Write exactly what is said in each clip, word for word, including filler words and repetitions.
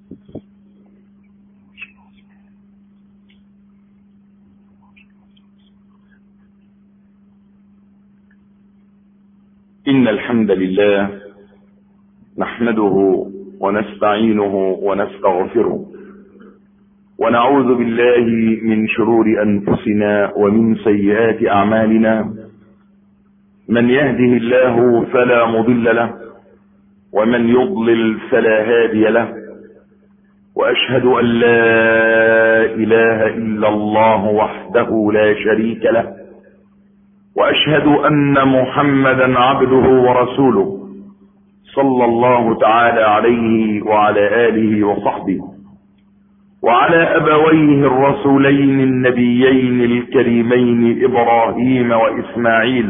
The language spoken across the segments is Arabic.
إن الحمد لله نحمده ونستعينه ونستغفره ونعوذ بالله من شرور أنفسنا ومن سيئات أعمالنا. من يهده الله فلا مضل له ومن يضلل فلا هادي له، وأشهد أن لا إله إلا الله وحده لا شريك له، وأشهد أن محمدا عبده ورسوله صلى الله تعالى عليه وعلى آله وصحبه وعلى أبويه الرسولين النبيين الكريمين إبراهيم وإسماعيل،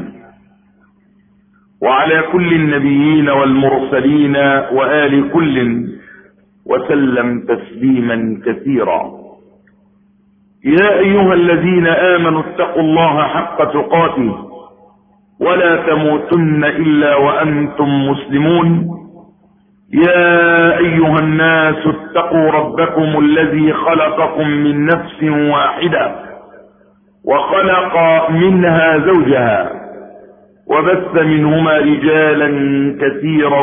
وعلى كل النبيين والمرسلين وآل كل، وسلم تسليما كثيرا. يا أيها الذين آمنوا اتقوا الله حق تقاته ولا تموتن إلا وأنتم مسلمون. يا أيها الناس اتقوا ربكم الذي خلقكم من نفس واحدة وخلق منها زوجها وبث منهما رجالا كثيرا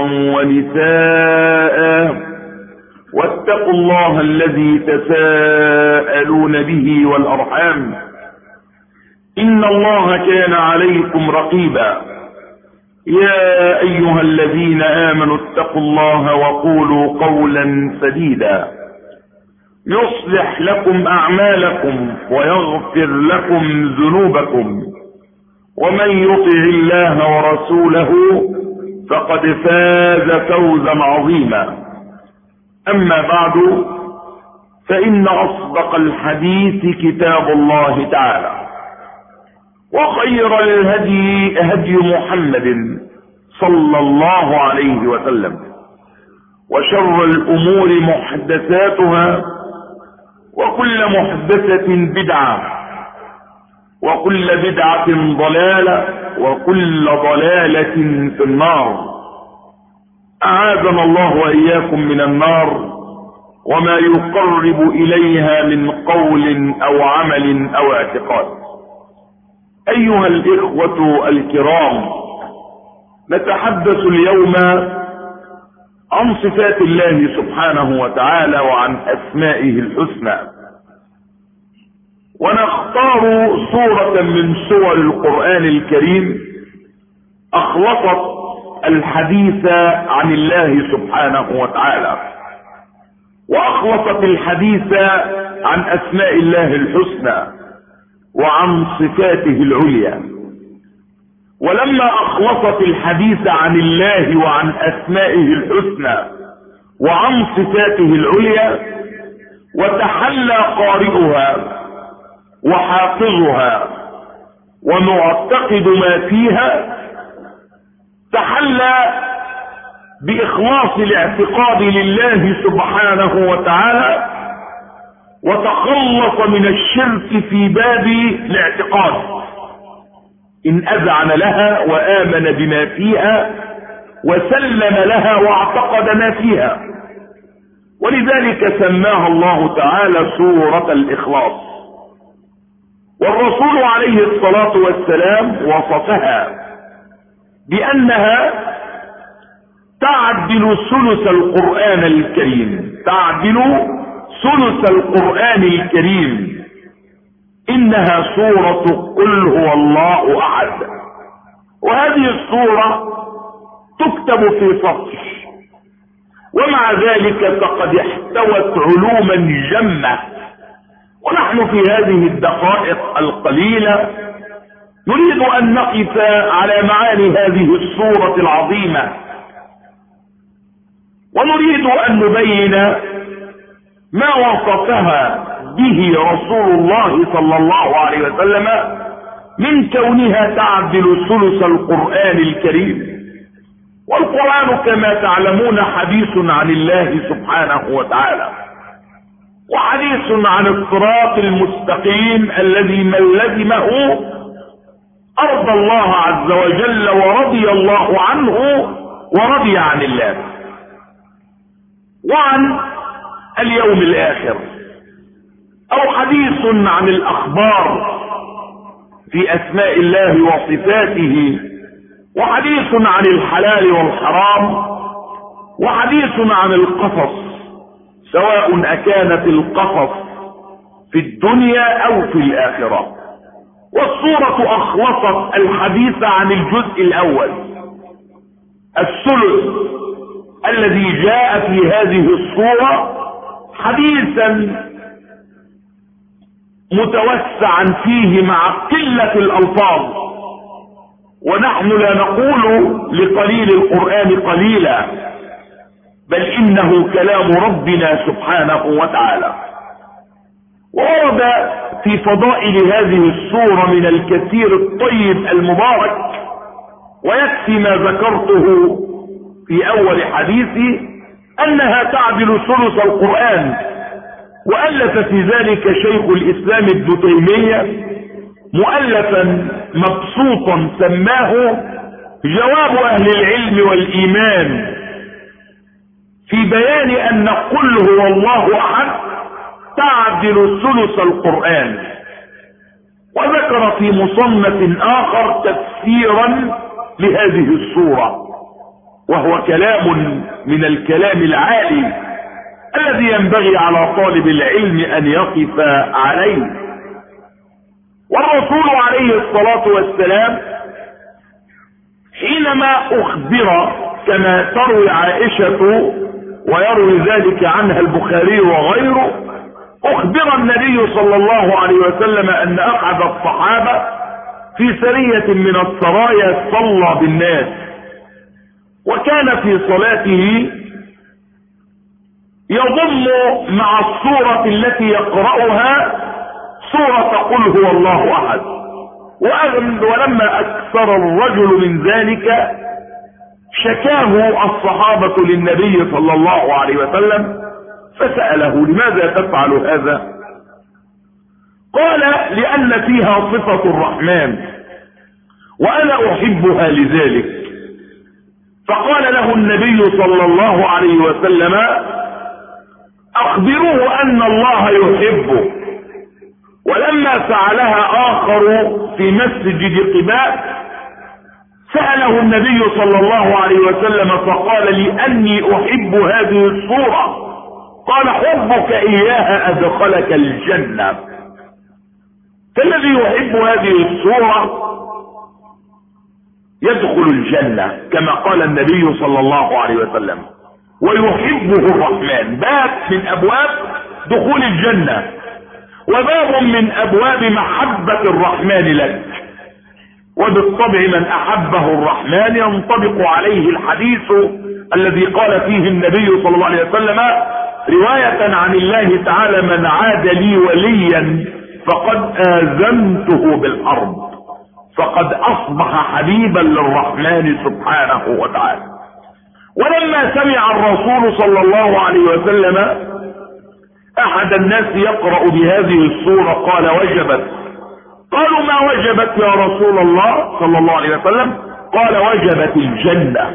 ونساء، واتقوا الله الذي تساءلون به والأرحام إن الله كان عليكم رقيبا. يا أيها الذين آمنوا اتقوا الله وقولوا قولا سديدا يصلح لكم أعمالكم ويغفر لكم ذنوبكم، ومن يطع الله ورسوله فقد فاز فوزا عظيما. أما بعد، فإن أصدق الحديث كتاب الله تعالى، وخير الهدي هدي محمد صلى الله عليه وسلم، وشر الأمور محدثاتها، وكل محدثة بدعة، وكل بدعة ضلالة، وكل ضلالة في النار. أعاذنا الله وإياكم من النار وما يقرب إليها من قول أو عمل أو اعتقاد. أيها الإخوة الكرام، نتحدث اليوم عن صفات الله سبحانه وتعالى وعن أسمائه الحسنى، ونختار سورة من سور القرآن الكريم أخلصت الحديث عن الله سبحانه وتعالى، وأخلصت الحديث عن أسماء الله الحسنى وعن صفاته العليا. ولما أخلصت الحديث عن الله وعن أسمائه الحسنى وعن صفاته العليا، وتحلى قارئها وحافظها ومعتقد ما فيها، تحلى بإخلاص الاعتقاد لله سبحانه وتعالى، وتخلص من الشرك في باب الاعتقاد إن أذعن لها وآمن بما فيها وسلم لها واعتقد ما فيها. ولذلك سماها الله تعالى سورة الإخلاص. والرسول عليه الصلاة والسلام وصفها بأنها تعدل ثلث القرآن الكريم، تعدل ثلث القرآن الكريم. إنها سورة قل هو الله أحد. وهذه السورة تكتب في سطر، ومع ذلك فقد احتوت علوما جمة. ونحن في هذه الدقائق القليلة نريد أن نقف على معاني هذه السورة العظيمة، ونريد أن نبين ما وصفها به رسول الله صلى الله عليه وسلم من كونها تعدل ثلث القرآن الكريم. والقرآن كما تعلمون حديث عن الله سبحانه وتعالى، وحديث عن الصراط المستقيم الذي من لزمه أرضى الله عز وجل ورضي الله عنه ورضي عن الله. وعن اليوم الآخر، أو حديث عن الأخبار في أسماء الله وصفاته، وحديث عن الحلال والحرام، وحديث عن القصص، سواء أكانت القصص في الدنيا أو في الآخرة. والسورة أخلصت الحديث عن الجزء الأول الثلث الذي جاء في هذه السورة حديثا متوسعا فيه مع قلة الألفاظ، ونحن لا نقول لقليل القرآن قليلا، بل إنه كلام ربنا سبحانه وتعالى. وورد في فضائل هذه السورة من الكثير الطيب المبارك، ويكفي ما ذكرته في أول حديثي أنها تعدل ثلث القرآن. وألف في ذلك شيخ الإسلام ابن تيمية مؤلفا مبسوطا سماه جواب أهل العلم والإيمان في بيان أن قل هو الله أحد تعدل ثلث القرآن. وذكر في مصنف آخر تفسيرا لهذه السورة، وهو كلام من الكلام العالي الذي ينبغي على طالب العلم أن يقف عليه. والرسول عليه الصلاة والسلام حينما أخبر كما تروي عائشة ويروي ذلك عنها البخاري وغيره، أخبر النبي صلى الله عليه وسلم أن أحد الصحابة في سرية من السرايا صلى بالناس، وكان في صلاته يضم مع السورة التي يقرأها سورة قل هو الله أحد. ولما أكثر الرجل من ذلك شكاه الصحابة للنبي صلى الله عليه وسلم، فسأله لماذا تفعل هذا؟ قال لأن فيها صفة الرحمن وأنا أحبها لذلك. فقال له النبي صلى الله عليه وسلم أخبروه أن الله يحبه. ولما فعلها آخر في مسجد قباء سأله النبي صلى الله عليه وسلم فقال لي أني أحب هذه الصورة. قال حبك إياها أدخلك الجنة. فالذي يحب هذه الصورة يدخل الجنة كما قال النبي صلى الله عليه وسلم، ويحبه الرحمن. باب من أبواب دخول الجنة، وباب من أبواب محبة الرحمن لك. وبالطبع من أحبه الرحمن ينطبق عليه الحديث الذي قال فيه النبي صلى الله عليه وسلم رواية عن الله تعالى من عاد لي وليا فقد آذنته بالحرب، فقد أصبح حبيبا للرحمن سبحانه وتعالى. ولما سمع الرسول صلى الله عليه وسلم أحد الناس يقرأ بهذه السورة قال وجبت. قالوا ما وجبت يا رسول الله صلى الله عليه وسلم؟ قال وجبت الجنة.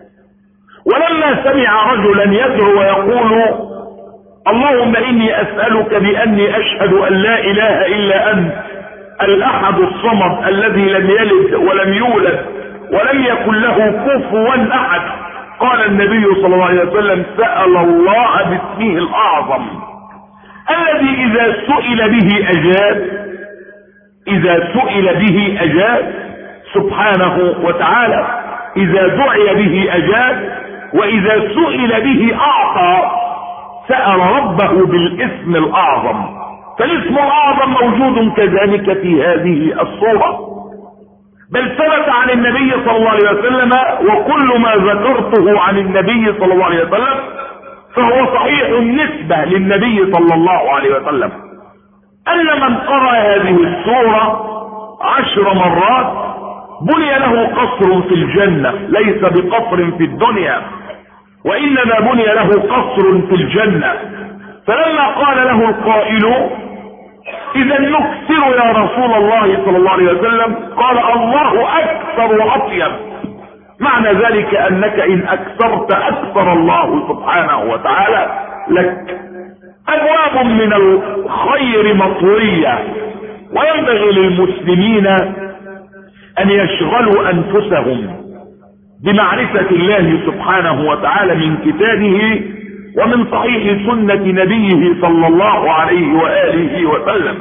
ولما سمع رجلا يدعو ويقول اللهم إني أسألك بأني أشهد أن لا إله إلا أنت الأحد الصمد الذي لم يلد ولم يولد ولم يكن له كفوا أحد، قال النبي صلى الله عليه وسلم سأل الله باسمه الأعظم الذي إذا سئل به أجاب، إذا سئل به أجاب سبحانه وتعالى، إذا دعي به أجاب، وإذا سئل به أعطى. سأل ربه بالاسم الأعظم، فالاسم الأعظم موجود كذلك في هذه الصورة. بل ثبت عن النبي صلى الله عليه وسلم، وكل ما ذكرته عن النبي صلى الله عليه وسلم فهو صحيح النسبة للنبي صلى الله عليه وسلم، أن من قرأ هذه السورة عشر مرات بني له قصر في الجنة، ليس بقصر في الدنيا، وإنما بني له قصر في الجنة. فلما قال له القائل إذا نكثر يا رسول الله صلى الله عليه وسلم، قال الله أكثر وأطيب. معنى ذلك أنك إن أكثرت أكثر الله سبحانه وتعالى لك. ابواب من الخير مطوية، وينبغي للمسلمين ان يشغلوا انفسهم بمعرفة الله سبحانه وتعالى من كتابه ومن صحيح سنة نبيه صلى الله عليه وآله وسلم.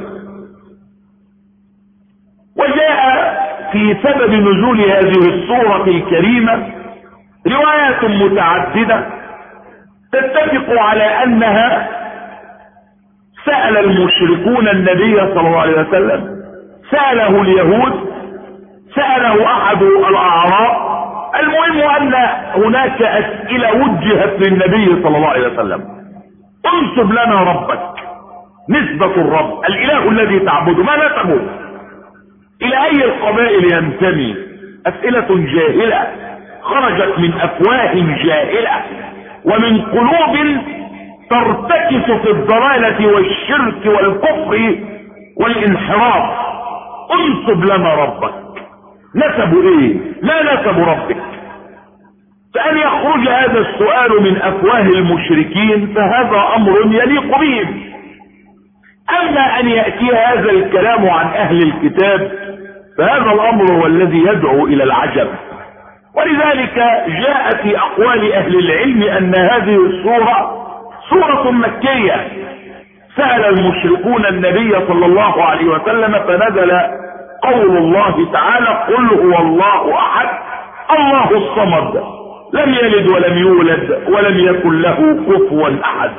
وجاء في سبب نزول هذه السورة الكريمة روايات متعددة تتفق على انها سأل المشركون النبي صلى الله عليه وسلم، سأله اليهود، سأله احد الاعراب. المهم ان هناك اسئلة وجهت للنبي صلى الله عليه وسلم. انسب لنا ربك، نسبة الرب الاله الذي تعبده ما نسبه، الى اي القبائل ينتمي. اسئلة جاهلة خرجت من افواه جاهلة ومن قلوب ترتكس في الضلالة والشرك والكفر والانحراف. انسب لنا ربك، نسب ايه؟ لا نسب ربك. فان يخرج هذا السؤال من افواه المشركين فهذا امر يليق بهم. اما ان يأتي هذا الكلام عن اهل الكتاب فهذا الامر هو الذي يدعو الى العجب. ولذلك جاء في اقوال اهل العلم ان هذه السورة سورة مكية. سأل المشركون النبي صلى الله عليه وسلم فنزل قول الله تعالى: قل هو الله احد الله الصمد لم يلد ولم يولد ولم يكن له كفوا احد.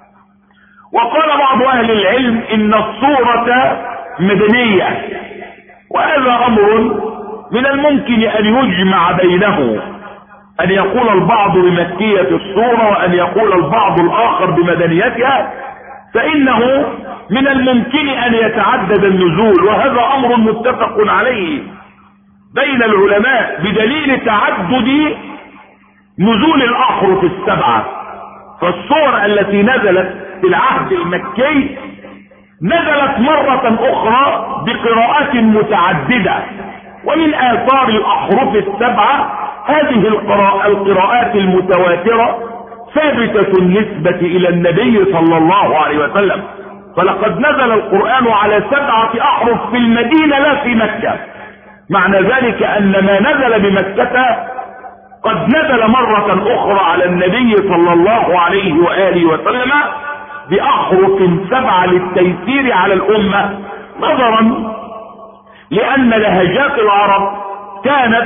وقال بعض اهل العلم ان السورة مدنية، وهذا امر من الممكن ان يجمع بينه، ان يقول البعض بمكية السورة وان يقول البعض الاخر بمدنيتها، فانه من الممكن ان يتعدد النزول، وهذا امر متفق عليه بين العلماء بدليل تعدد نزول الاحرف السبعة. فالسور التي نزلت في العهد المكي نزلت مرة اخرى بقراءات متعددة، ومن اثار الاحرف السبعة هذه القراءات المتواترة ثابتة النسبة الى النبي صلى الله عليه وسلم. فلقد نزل القرآن على سبعة احرف في المدينة لا في مكة. معنى ذلك ان ما نزل بمكة قد نزل مرة اخرى على النبي صلى الله عليه وآله وسلم باحرف سبعة للتيسير على الامة، نظرا لان لهجات العرب كانت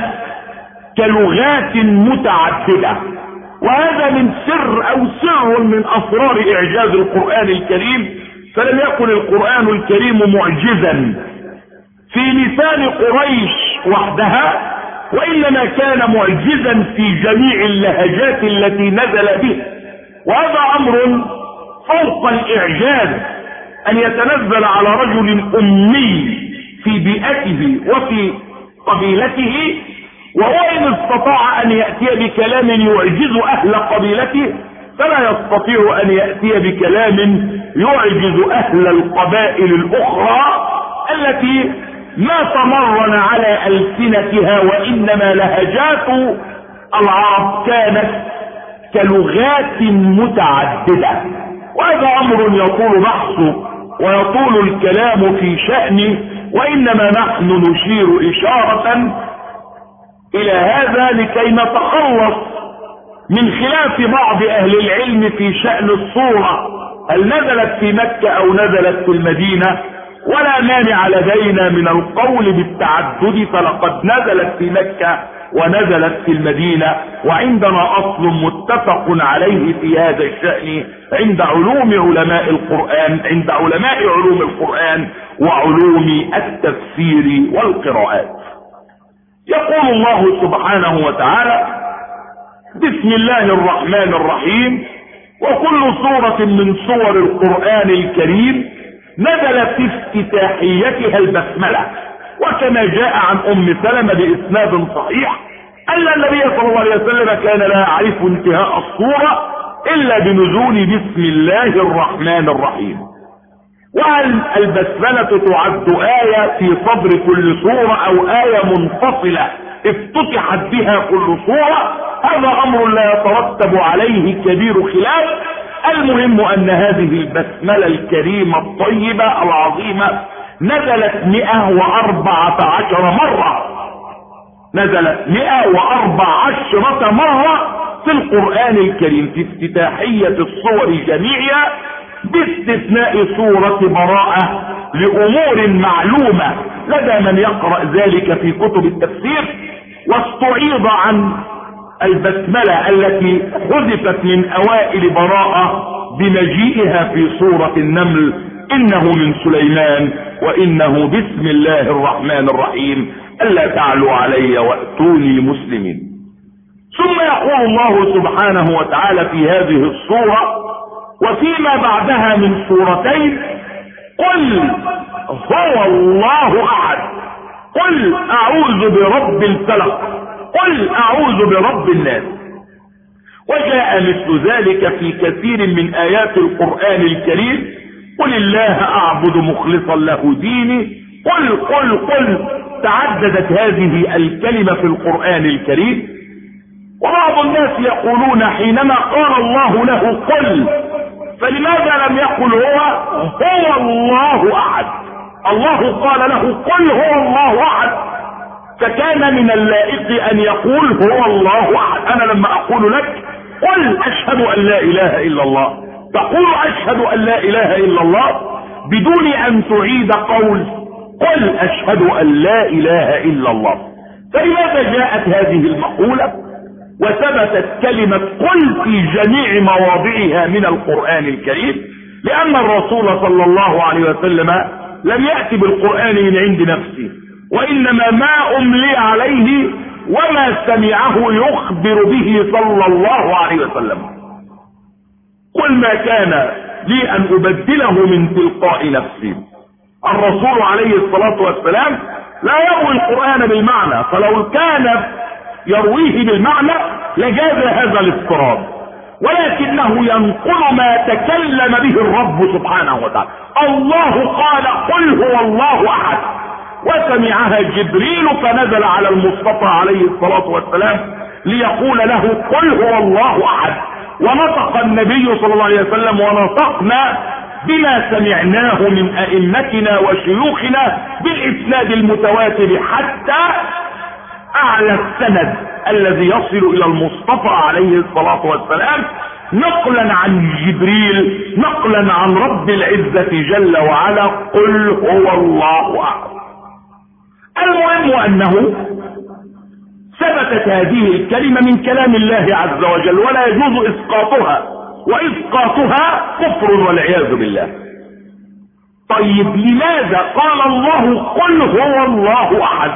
كلغات متعددة. وهذا من سر او سر من اسرار اعجاز القرآن الكريم. فلم يكن القرآن الكريم معجزا في لسان قريش وحدها، وانما كان معجزا في جميع اللهجات التي نزل به. وهذا امر فوق الاعجاز ان يتنزل على رجل امي في بيئته وفي قبيلته، وهو ان استطاع ان يأتي بكلام يعجز اهل قبيلته فلا يستطيع ان يأتي بكلام يعجز اهل القبائل الاخرى التي ما تمرن على ألسنتها، وانما لهجات العرب كانت كلغات متعددة. وهذا امر يطول بحثه ويطول الكلام في شأنه، وانما نحن نشير اشارة الى هذا لكي نتخلص من خلاف بعض اهل العلم في شأن الصورة، هل نزلت في مكة او نزلت في المدينة. ولا مانع لدينا من القول بالتعدد، فلقد نزلت في مكة ونزلت في المدينة، وعندنا اصل متفق عليه في هذا الشأن عند علوم علماء القرآن، عند علماء علوم القرآن وعلوم التفسير والقراءات. يقول الله سبحانه وتعالى: بسم الله الرحمن الرحيم. وكل سورة من سور القرآن الكريم نزل في افتتاحيتها البسملة. وكما جاء عن ام سلمة باسناد صحيح ان النبي صلى الله عليه وسلم كان لا يعرف انتهاء السورة الا بنزول بسم الله الرحمن الرحيم. وهل البسملة تعد آية في صدر كل سورة او آية منفصلة افتتحت بها كل سورة؟ هذا امر لا يترتب عليه كبير خلاف. المهم ان هذه البسملة الكريمة الطيبة العظيمة نزلت مئة واربعة عشر مرة، نزلت مئة واربع عشرة مرة في القرآن الكريم في افتتاحية الصور جميعها باستثناء سورة براءة لامور معلومة لدى من يقرأ ذلك في كتب التفسير، واستعيض عن البسملة التي حذفت من اوائل براءة بمجيئها في سورة النمل: انه من سليمان وانه بسم الله الرحمن الرحيم الا تعلوا علي واتوني مسلمين. ثم يقول الله سبحانه وتعالى في هذه الصورة وفيما بعدها من سورتين: قل هو الله احد، قل اعوذ برب الفلق، قل اعوذ برب الناس. وجاء مثل ذلك في كثير من ايات القرآن الكريم: قل الله اعبد مخلصا له ديني، قل قل قل. تعددت هذه الكلمة في القرآن الكريم. وبعض الناس يقولون حينما قال الله له قل فلماذا لم يقل هو هو الله احد؟ الله قال له قل هو الله احد، فكان من اللائق ان يقول هو الله احد. انا لما اقول لك قل اشهد ان لا اله الا الله، تقول اشهد ان لا اله الا الله بدون ان تعيد قول قل اشهد ان لا اله الا الله. فلماذا جاءت هذه المقولة وثبتت كلمة قل في جميع مواضعها من القرآن الكريم؟ لان الرسول صلى الله عليه وسلم لم يأتي بالقرآن من عند نفسه، وانما ما املي عليه وما سمعه يخبر به صلى الله عليه وسلم. قل ما كان لي ان ابدله من تلقاء نفسي. الرسول عليه الصلاة والسلام لا يروي القرآن بالمعنى، فلو كان يرويه بالمعنى لجاز هذا الافتراض، ولكنه ينقل ما تكلم به الرب سبحانه وتعالى. الله قال قل هو الله احد، وسمعها جبريل فنزل على المصطفى عليه الصلاة والسلام ليقول له قل هو الله احد، ونطق النبي صلى الله عليه وسلم ونطقنا بما سمعناه من ائمتنا وشيوخنا بالاسناد المتواتر حتى اعلى السند الذي يصل الى المصطفى عليه الصلاة والسلام، نقلا عن جبريل، نقلا عن رب العزة جل وعلا: قل هو الله احد. المهم انه ثبتت هذه الكلمة من كلام الله عز وجل، ولا يجوز اسقاطها، واسقاطها كفر والعياذ بالله. طيب لماذا قال الله قل هو الله احد؟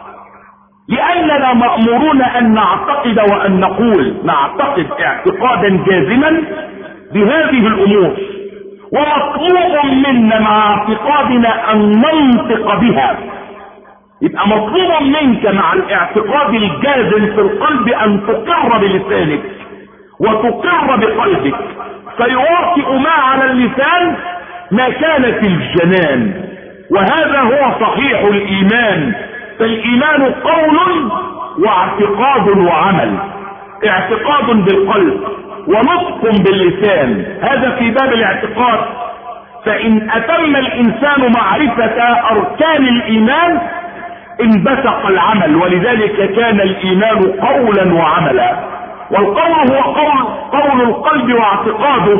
لاننا مأمورون ان نعتقد وان نقول، نعتقد اعتقادا جازما بهذه الامور، ومطلوب منا مع اعتقادنا ان ننطق بها. يبقى مطلوب منك مع الاعتقاد الجازم في القلب ان تقر بلسانك وتقر بقلبك، فيواطئ ما على اللسان ما كان في الجنان، وهذا هو صحيح الايمان. فالايمان قول واعتقاد وعمل، اعتقاد بالقلب ونطق باللسان، هذا في باب الاعتقاد. فان اتم الانسان معرفة اركان الايمان انبثق العمل، ولذلك كان الايمان قولا وعملا. والقول هو قول, قول القلب واعتقاده،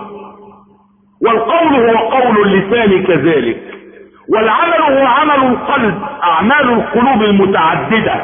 والقول هو قول اللسان كذلك، والعمل هو عمل القلب، اعمال القلوب المتعددة،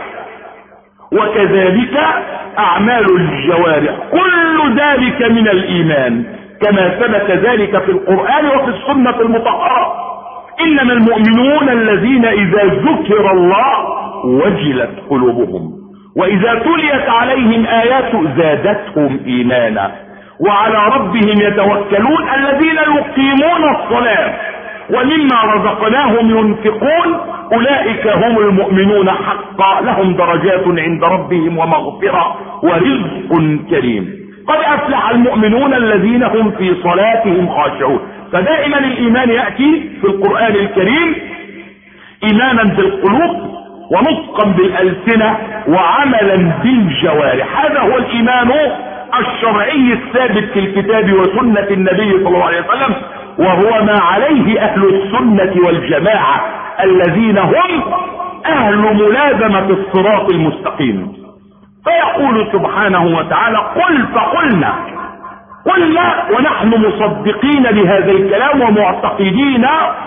وكذلك اعمال الجوارح. كل ذلك من الايمان كما ثبت ذلك في القرآن وفي السنة المطهرة: انما المؤمنون الذين اذا ذكر الله وجلت قلوبهم واذا تليت عليهم ايات زادتهم ايمانا وعلى ربهم يتوكلون الذين يقيمون الصلاة ومما رزقناهم ينفقون اولئك هم المؤمنون حقا لهم درجات عند ربهم ومغفرة ورزق كريم. قد افلح المؤمنون الذين هم في صلاتهم خاشعون. فدائما الايمان يأتي في القرآن الكريم ايمانا بالقلوب ونطقا بالالسنة وعملا بالجوارح. هذا هو الايمان الشرعي الثابت في الكتاب وسنة النبي صلى الله عليه وسلم، وهو ما عليه اهل السنة والجماعة الذين هم اهل ملازمة الصراط المستقيم. فيقول سبحانه وتعالى: قل فقلنا قلنا ونحن مصدقين بهذا الكلام ومعتقدين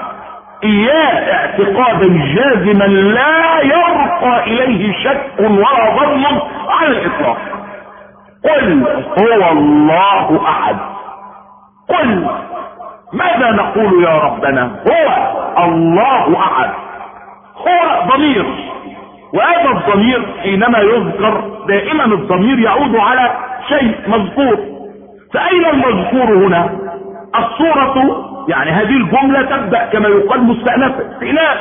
اياه اعتقادا جازما لا يرقى اليه شك ولا ظن على الاطلاق. قل هو الله احد. قل ماذا نقول يا ربنا؟ هو الله احد. هو ضمير، وهذا الضمير حينما يذكر دائما الضمير يعود على شيء مذكور. فأين المذكور هنا؟ الصورة، يعني هذه الجملة تبدأ كما يقال مستأنفة استئناف،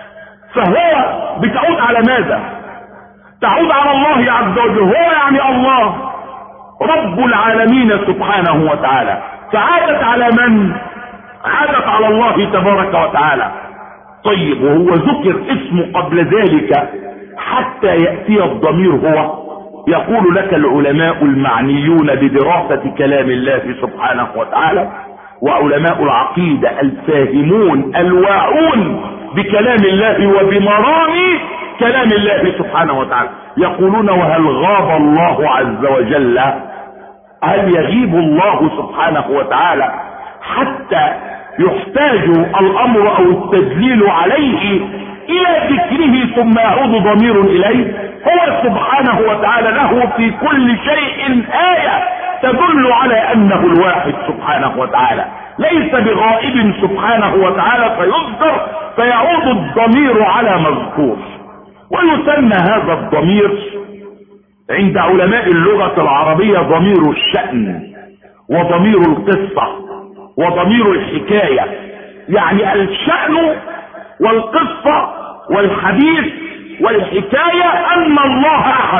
فهو بتعود على ماذا؟ تعود على الله عز وجل. هو يعني الله رب العالمين سبحانه وتعالى. فعادت على من؟ عادت على الله تبارك وتعالى. طيب، وهو ذكر اسمه قبل ذلك حتى يأتي الضمير هو. يقول لك العلماء المعنيون بدراسة كلام الله سبحانه وتعالى وعلماء العقيدة الفاهمون الواعون بكلام الله وبمرامي كلام الله سبحانه وتعالى، يقولون: وهل غاب الله عز وجل؟ هل يغيب الله سبحانه وتعالى حتى يحتاج الامر او التدليل عليه الى ذكره ثم يعود ضمير اليه؟ هو سبحانه وتعالى له في كل شيء آية تدل على انه الواحد سبحانه وتعالى، ليس بغائب سبحانه وتعالى فيذكر فيعود الضمير على مذكور. ويسمى هذا الضمير عند علماء اللغة العربية ضمير الشأن وضمير القصة وضمير الحكاية. يعني الشأن والقصة والحديث والحكاية ان الله احد،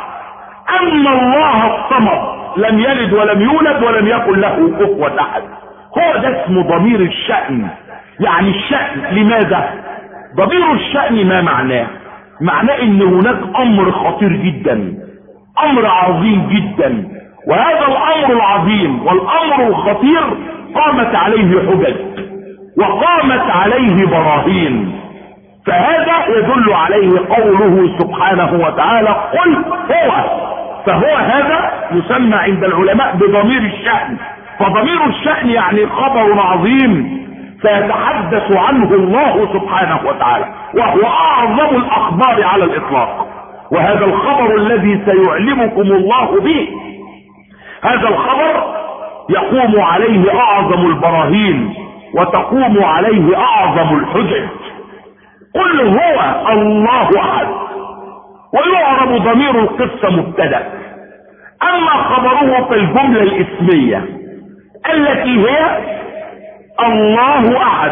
ان الله الصمد لم يلد ولم يولد ولم يكن له كفوا احد. هو ده اسمه ضمير الشأن. يعني الشأن لماذا؟ ضمير الشأن ما معناه؟ معناه ان هناك امر خطير جدا، امر عظيم جدا، وهذا الامر العظيم والامر الخطير قامت عليه حجج وقامت عليه براهين، فهذا يدل عليه قوله سبحانه وتعالى: قل هو. فهو هذا يسمى عند العلماء بضمير الشأن. فضمير الشأن يعني خبر عظيم سيتحدث عنه الله سبحانه وتعالى، وهو اعظم الاخبار على الاطلاق. وهذا الخبر الذي سيعلمكم الله به، هذا الخبر يقوم عليه اعظم البراهين وتقوم عليه اعظم الحجج. قل هو الله احد. ويعرب ضمير القصة مبتدأ، اما خبره في الجملة الاسمية التي هي الله احد.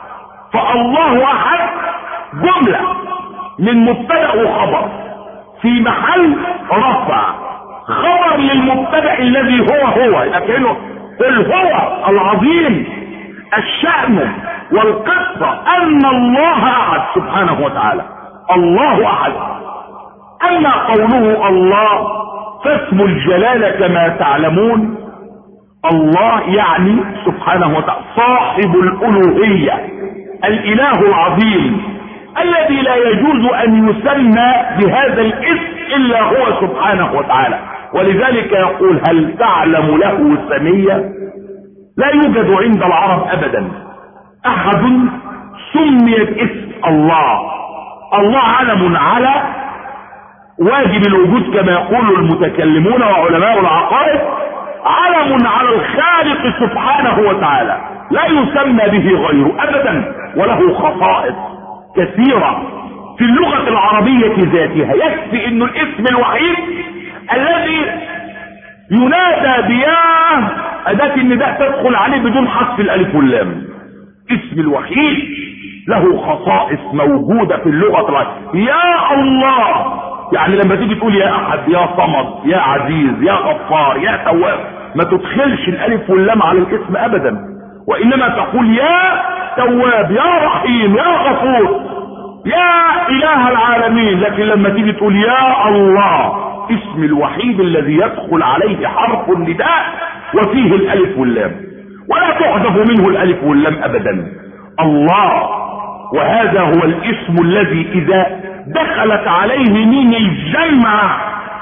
فالله احد جملة من مبتدأ وخبر في محل رفع، خبر للمبتدأ الذي هو هو، لكنه قل هو العظيم الشأن والقصة ان الله احد سبحانه وتعالى. الله احد. اما قوله الله فاسم الجلالة كما تعلمون الله يعني سبحانه وتعالى صاحب الالوهية، الاله العظيم الذي لا يجوز ان يسمى بهذا الاسم الا هو سبحانه وتعالى. ولذلك يقول: هل تعلم له سميا؟ لا يوجد عند العرب ابدا احد سميت اسم الله. الله علم على واجب الوجود كما يقول المتكلمون وعلماء العقائد، علم على الخالق سبحانه وتعالى لا يسمى به غيره ابدا، وله خصائص كثيرة في اللغة العربية ذاتها. يكفي انه الاسم الوحيد الذي ينادى بياه اداة النداء تدخل عليه بدون حذف الالف واللام. اسم الوحيد له خصائص موجودة في اللغة العربية. يا الله، يعني لما تيجي تقول يا احد، يا صمد، يا عزيز، يا غفار، يا تواب، ما تدخلش الالف واللام على الاسم ابدا، وانما تقول يا تواب، يا رحيم، يا غفور، يا اله العالمين. لكن لما تيجي تقول يا الله الاسم الوحيد الذي يدخل عليه حرف النداء وفيه الالف واللام، ولا تحذف منه الالف واللام ابدا. الله، وهذا هو الاسم الذي اذا دخلت عليه ميم الجمع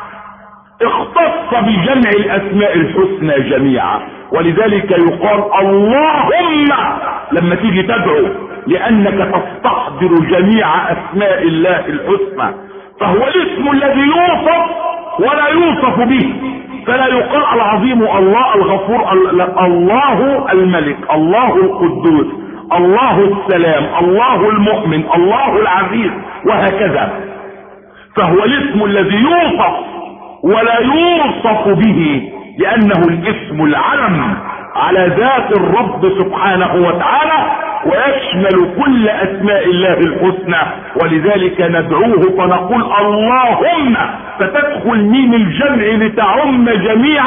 اختص بجمع الاسماء الحسنى جميعا. ولذلك يقال اللهم لما تيجي تدعو، لانك تستحضر جميع اسماء الله الحسنى، فهو الاسم الذي يوصف ولا يوصف به، فلا يقال العظيم الله الغفور، الله الملك، الله القدوس، الله السلام، الله المؤمن، الله العزيز، وهكذا. فهو الاسم الذي يوصف ولا يوصف به، لانه الاسم العلم على ذات الرب سبحانه وتعالى، ويشمل كل اسماء الله الحسنى. ولذلك ندعوه فنقول اللهم، فتدخل ميم الجمع لتعم جميع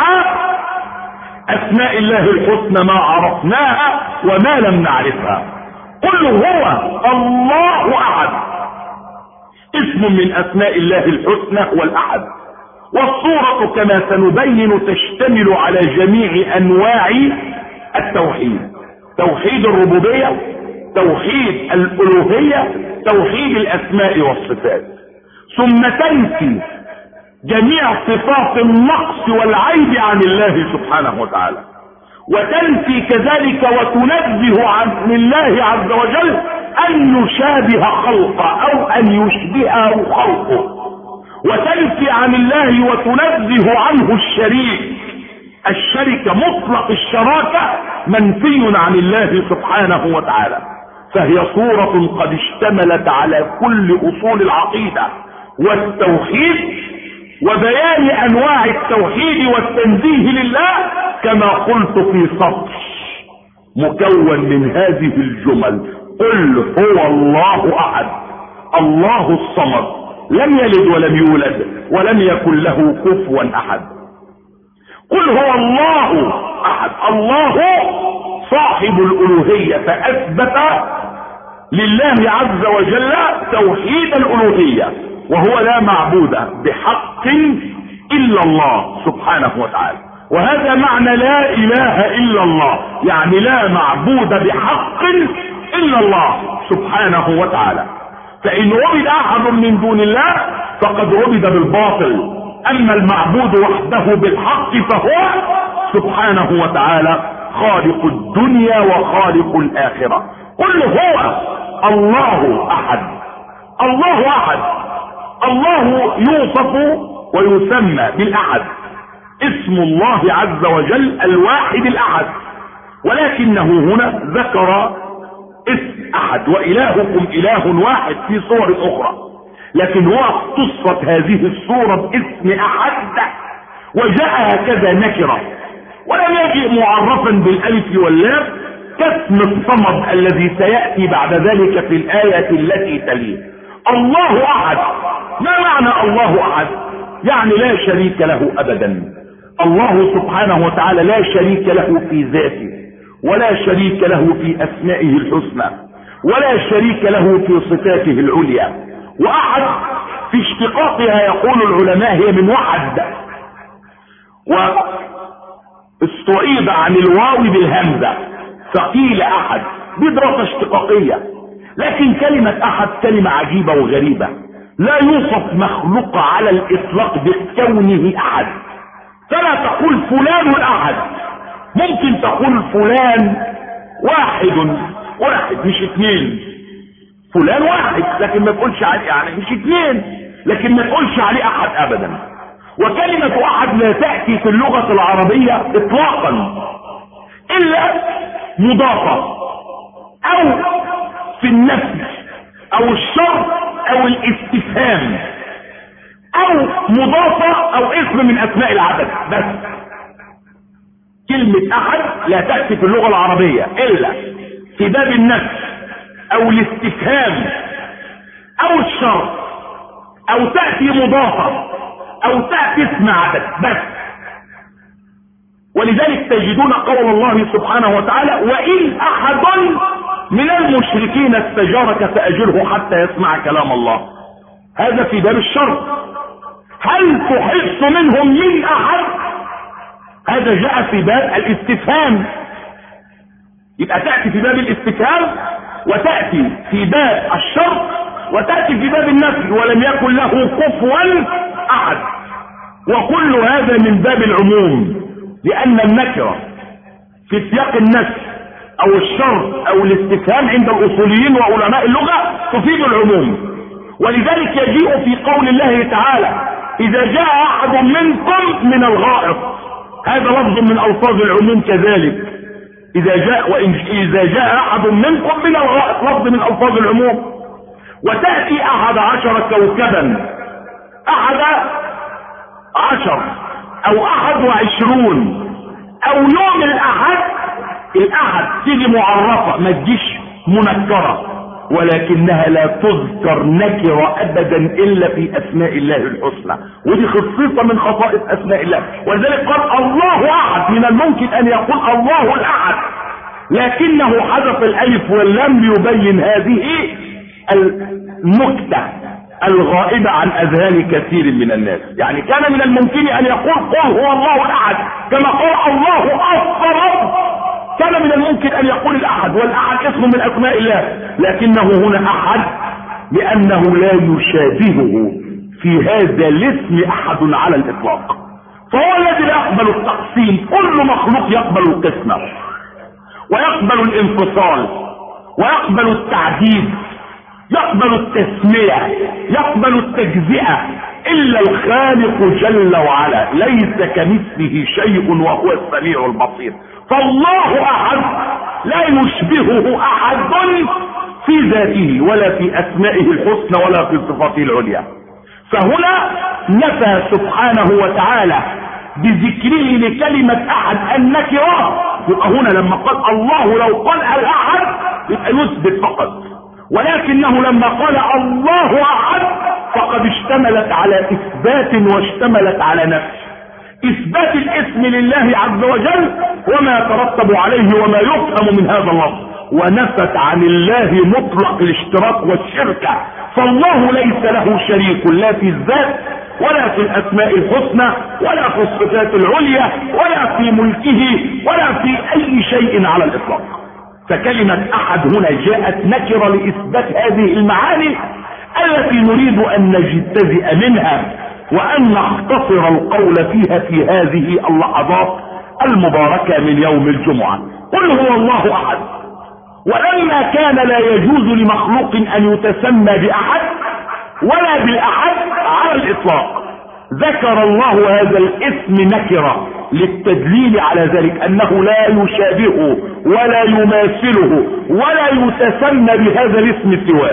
اسماء الله الحسنى ما عرفناها وما لم نعرفها. قل هو الله احد، اسم من اسماء الله الحسنى والاحد. والصورة كما سنبين تشتمل على جميع انواع التوحيد، توحيد الربوبية، توحيد الالوهية، توحيد الاسماء والصفات، ثم تنفي جميع صفات النقص والعيب عن الله سبحانه وتعالى، وتنفي كذلك وتنزه عن الله عز وجل ان يشابه خلقه او ان يشبهه خلقه، وتنفي عن الله وتنزه عنه الشريك. الشركة مطلق الشراكة منفي عن الله سبحانه وتعالى، فهي صورة قد اشتملت على كل اصول العقيدة والتوحيد وبيان انواع التوحيد والتنزيه لله، كما قلت في سطر مكون من هذه الجمل: قل هو الله احد الله الصمد لم يلد ولم يولد ولم يكن له كفوا احد. قل هو الله احد، الله صاحب الالوهية، فاثبت لله عز وجل توحيد الالوهية، وهو لا معبود بحق الا الله سبحانه وتعالى. وهذا معنى لا اله الا الله، يعني لا معبود بحق الا الله سبحانه وتعالى. فان عبد احد من دون الله فقد عبد بالباطل، اما المعبود وحده بالحق فهو سبحانه وتعالى خالق الدنيا وخالق الاخرة. قل هو الله احد، الله احد، الله يوصف ويسمى بالاحد، اسم الله عز وجل الواحد الاحد، ولكنه هنا ذكر اسم احد، والهكم اله واحد في صور اخرى، لكن هو اختصت هذه الصورة باسم احد وجاء هكذا نكرة، ولم يجئ معرفا بالالف واللام كاسم الصمد الذي سيأتي بعد ذلك في الآية التي تليه. الله احد، ما معنى الله احد؟ يعني لا شريك له ابدا. الله سبحانه وتعالى لا شريك له في ذاته، ولا شريك له في اسمائه الحسنى، ولا شريك له في صفاته العليا. واحد في اشتقاقها يقول العلماء هي من وحد، واستعيض عن الواو بالهمزة فقيل احد بدراسة اشتقاقية. لكن كلمة احد كلمة عجيبة وغريبة، لا يوصف مخلوق على الاطلاق بكونه احد، فلا تقول فلان احد، ممكن تقول فلان واحد واحد مش اثنين، فلان واحد لكن ما تقولش عليه، يعني مش اثنين لكن ما تقولش عليه احد ابدا. وكلمة احد لا تأتي في اللغة العربية اطلاقا الا مضافة او في النفي او الشرط او الاستفهام او مضافة او اسم من اسماء العدد بس. كلمة احد لا تأتي في اللغة العربية الا في باب النفي او الاستفهام او الشرط، او تأتي مضافة او تأتي اسم عدد بس. ولذلك تجدون قول الله سبحانه وتعالى: وإن احد من المشركين استجارك فأجره حتى يسمع كلام الله. هذا في باب الشرط. هل تحس منهم من احد؟ هذا جاء في باب الاستفهام. يبقى تأتي في باب الاستفهام، وتأتي في باب الشرط، وتأتي في باب النفي، ولم يكن له كفوا احد. وكل هذا من باب العموم، لان النكرة في سياق النفي او الشرط او الاستفهام عند الاصوليين وعلماء اللغة تفيد العموم. ولذلك يجيء في قول الله تعالى اذا جاء احد منكم من الغائط، هذا لفظ من الفاظ العموم كذلك. اذا جاء وإن اذا جاء احد منكم من الغائط لفظ من الفاظ العموم. وتأتي احد عشر كوكبا، احد عشر او احد وعشرون، او يوم الاحد. الاحد تيجي معرفة ما تجيش منكرة، ولكنها لا تذكر نكرة ابدا الا في اسماء الله الحسنى، ودي خصيصة من خصائص اسماء الله. ولذلك قال الله احد، من الممكن ان يقول الله الاحد، لكنه حذف الالف واللام ليبين هذه النكتة الغائبة عن اذهان كثير من الناس. يعني كان من الممكن ان يقول قل هو الله الاحد، كما قال الله الصمد، كان من الممكن ان يقول الاحد، والاحد اسم من اسماء الله، لكنه هنا احد لانه لا يشابهه في هذا الاسم احد على الاطلاق. فهو الذي لا يقبل التقسيم. كل مخلوق يقبل القسمة، ويقبل الانفصال، ويقبل التعديد، يقبل التسمية، يقبل التجزئة، الا الخالق جل وعلا ليس كمثله شيء وهو السميع البصير. فالله احد لا يشبهه احد في ذاته ولا في اسمائه الحسنى ولا في صفاته العليا. فهنا نفى سبحانه وتعالى بذكره لكلمة احد النكرة. يبقى هنا لما قال الله لو قال الاحد يبقى يثبت فقط، ولكنه لما قال الله احد فقد اشتملت على اثبات واشتملت على نفي. اثبات الاسم لله عز وجل وما يترتب عليه وما يفهم من هذا اللفظ، ونفت عن الله مطلق الاشتراك والشركة. فالله ليس له شريك لا في الذات ولا في الاسماء الحسنى ولا في الصفات العليا ولا في ملكه ولا في اي شيء على الاطلاق. فكلمة احد هنا جاءت نكرة لاثبات هذه المعاني التي نريد ان نجتزئ منها وان نختصر القول فيها في هذه اللحظات المباركة من يوم الجمعة. قل هو الله احد. ولما كان لا يجوز لمخلوق ان يتسمى باحد ولا بالاحد على الاطلاق، ذكر الله هذا الاسم نكرة للتدليل على ذلك انه لا يشابهه ولا يماثله ولا يتسمى بهذا الاسم سواه،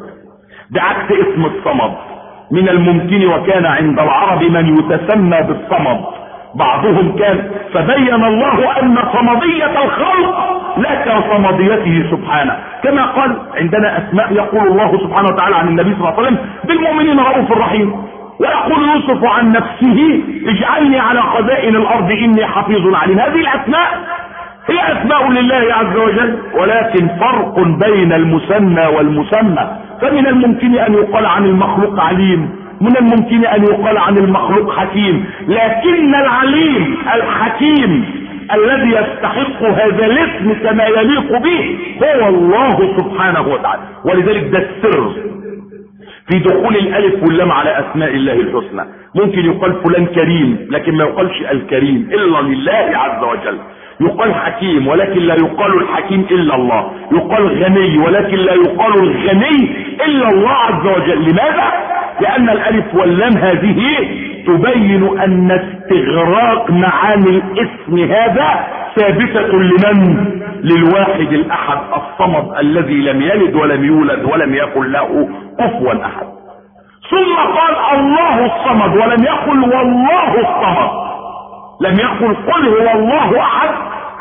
بعكس اسم الصمد. من الممكن وكان عند العرب من يتسمى بالصمد، بعضهم كان، فبين الله ان صمدية الخلق لا كصمديته سبحانه، كما قال عندنا اسماء يقول الله سبحانه وتعالى عن النبي صلى الله عليه وسلم بالمؤمنين رؤوف رحيم، ويقول يوسف عن نفسه اجعلني على خزائن الارض اني حفيظ عليم. هذه الاسماء هي اسماء لله عز وجل، ولكن فرق بين المثنى والمسمى. فمن الممكن ان يقال عن المخلوق عليم، من الممكن ان يقال عن المخلوق حكيم، لكن العليم الحكيم الذي يستحق هذا الاسم كما يليق به هو الله سبحانه وتعالى. ولذلك ده السر في دخول الالف واللام على اسماء الله الحسنى. ممكن يقال فلان كريم لكن ما يقالش الكريم الا لله عز وجل، يقال حكيم ولكن لا يقال الحكيم الا الله، يقال غني ولكن لا يقال الغني الا الله عز وجل. لماذا؟ لان الالف واللام هذه تبين ان استغراق معاني الاسم هذا ثابتة لمن؟ للواحد الاحد الصمد الذي لم يلد ولم يولد ولم يكن له كفوا احد. ثم قال الله الصمد ولم يقل والله الصمد، لم يقل قل هو الله احد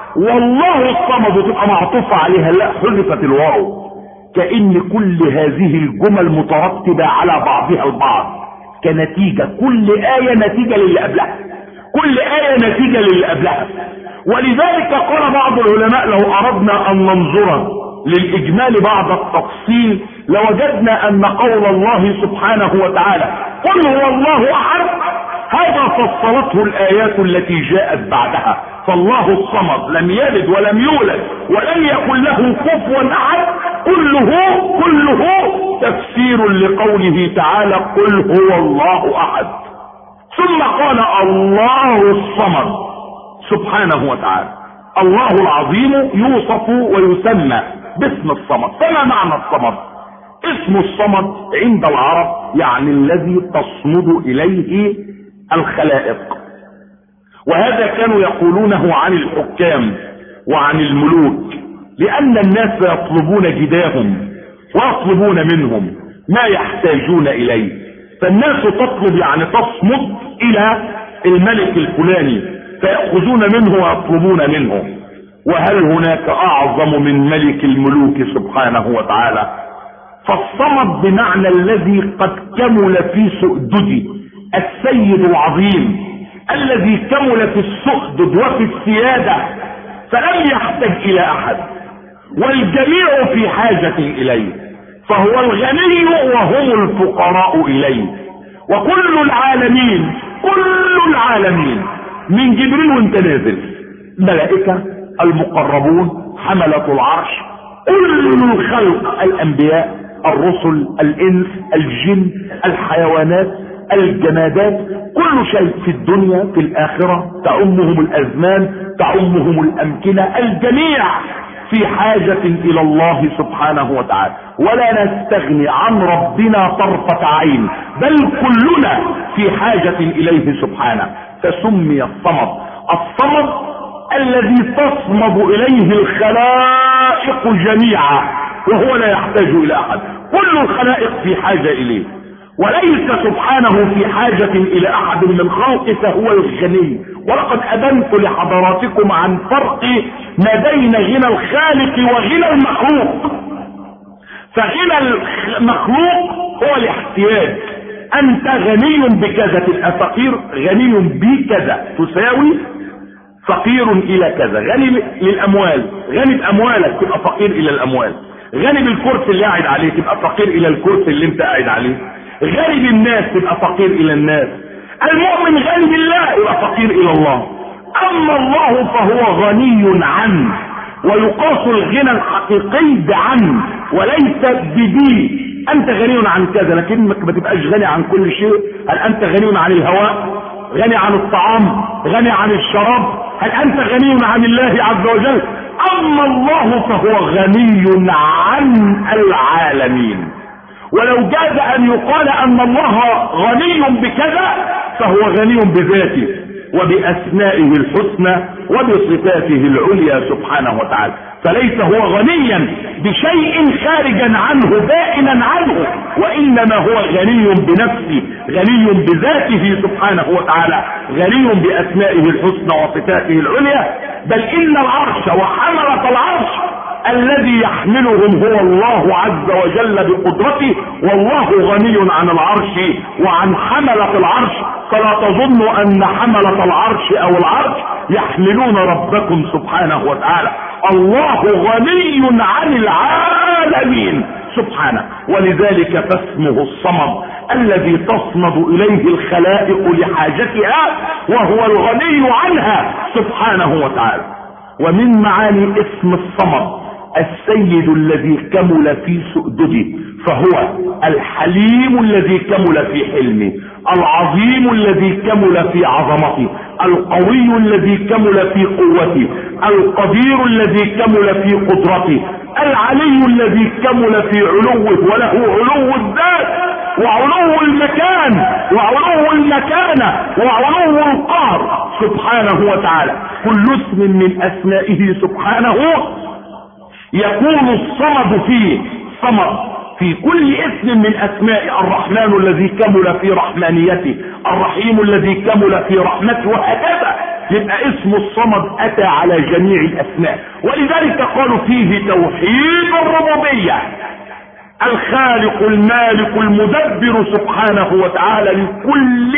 والله الصمد وتبقى معطوفة عليها، لا حذفت الواو، كأن كل هذه الجمل مترتبة على بعضها البعض كنتيجة، كل آية نتيجة للي قبلها، كل آية نتيجة للي قبلها. ولذلك قال بعض العلماء لو أردنا أن ننظر للإجمال بعد التفصيل لوجدنا أن قول الله سبحانه وتعالى قل هو الله احد هذا فصلته الايات التي جاءت بعدها. فالله الصمد لم يلد ولم يولد ولم يكن له كفوا احد كله كله تفسير لقوله تعالى قل هو الله احد. ثم قال الله الصمد سبحانه وتعالى. الله العظيم يوصف ويسمى باسم الصمد. فما معنى الصمد؟ اسم الصمد عند العرب يعني الذي تصمد اليه الخلائق، وهذا كانوا يقولونه عن الحكام وعن الملوك، لان الناس يطلبون جداهم ويطلبون منهم ما يحتاجون اليه، فالناس تطلب يعني تصمد الى الملك الفلاني فيأخذون منه ويطلبون منه. وهل هناك اعظم من ملك الملوك سبحانه وتعالى؟ فالصمد بمعنى الذي قد كمل في سؤدده، السيد العظيم الذي كمل في السؤدد وفي السيادة فلم يحتاج الى احد، والجميع في حاجة اليه، فهو الغني وهم الفقراء اليه. وكل العالمين كل العالمين من جبريل وانت نازل، ملائكة المقربون حملة العرش، كل الخلق، الانبياء الرسل الانس الجن الحيوانات الجمادات، كل شيء في الدنيا في الاخرة تعمهم الازمان تعمهم الامكنة، الجميع في حاجة الى الله سبحانه وتعالى، ولا نستغني عن ربنا طرفة عين، بل كلنا في حاجة اليه سبحانه. فسمي الصمد الصمد الذي تصمد اليه الخلائق جميعا وهو لا يحتاج الى احد، كل الخلائق في حاجة اليه، وليس سبحانه في حاجة الى احد من خلقه، فهو الغني. ولقد اذنت لحضراتكم عن فرق ما بين غنى الخالق وغنى المخلوق. فغنى المخلوق هو الاحتياج، انت غني بكذا تبقى فقير، غني بكذا تساوي فقير الى كذا، غني للاموال غني باموالك تبقى فقير الى الاموال، غني بالكرسي اللي قاعد عليه تبقى فقير الى الكرسي اللي انت قاعد عليه، غني بالناس تبقى فقير الى الناس. المؤمن غني بالله يبقى فقير الى الله. اما الله فهو غني عنه، ويقاس الغنى الحقيقي بعن وليس بدي. انت غني عن كذا لكنك ما تبقاش غني عن كل شيء. هل انت غني عن الهواء؟ غني عن الطعام؟ غني عن الشراب؟ هل انت غني عن الله عز وجل؟ اما الله فهو غني عن العالمين. ولو جاز ان يقال ان الله غني بكذا فهو غني بذاته وباسمائه الحسنى وبصفاته العليا سبحانه وتعالى، فليس هو غنيا بشيء خارجا عنه بائنا عنه، وانما هو غني بنفسه، غني بذاته سبحانه وتعالى، غني باسمائه الحسنى وصفاته العليا. بل ان العرش وحملة العرش الذي يحملهم هو الله عز وجل بقدرته، والله غني عن العرش وعن حملة العرش. فلا تظنوا ان حملة العرش او العرش يحملون ربكم سبحانه وتعالى، الله غني عن العالمين سبحانه. ولذلك فاسمه الصمد الذي تصمد اليه الخلائق لحاجتها، وهو الغني عنها سبحانه وتعالى. ومن معاني اسم الصمد السيد الذي كمل في سؤدده، فهو الحليم الذي كمل في حلمه، العظيم الذي كمل في عظمته، القوي الذي كمل في قوته، القدير الذي كمل في قدرته، العلي الذي كمل في علوه، وله علو الذات وعلو المكان وعلو المكانة وعلو القهر سبحانه وتعالى. كل اسم من اسمائه سبحانه يكون الصمد فيه صمد في كل اسم من اسماء الرحمن الذي كمل في رحمانيته، الرحيم الذي كمل في رحمته، وهكذا. يبقى اسم الصمد اتى على جميع الاسماء، ولذلك قالوا فيه توحيد الربوبية، الخالق المالك المدبر سبحانه وتعالى لكل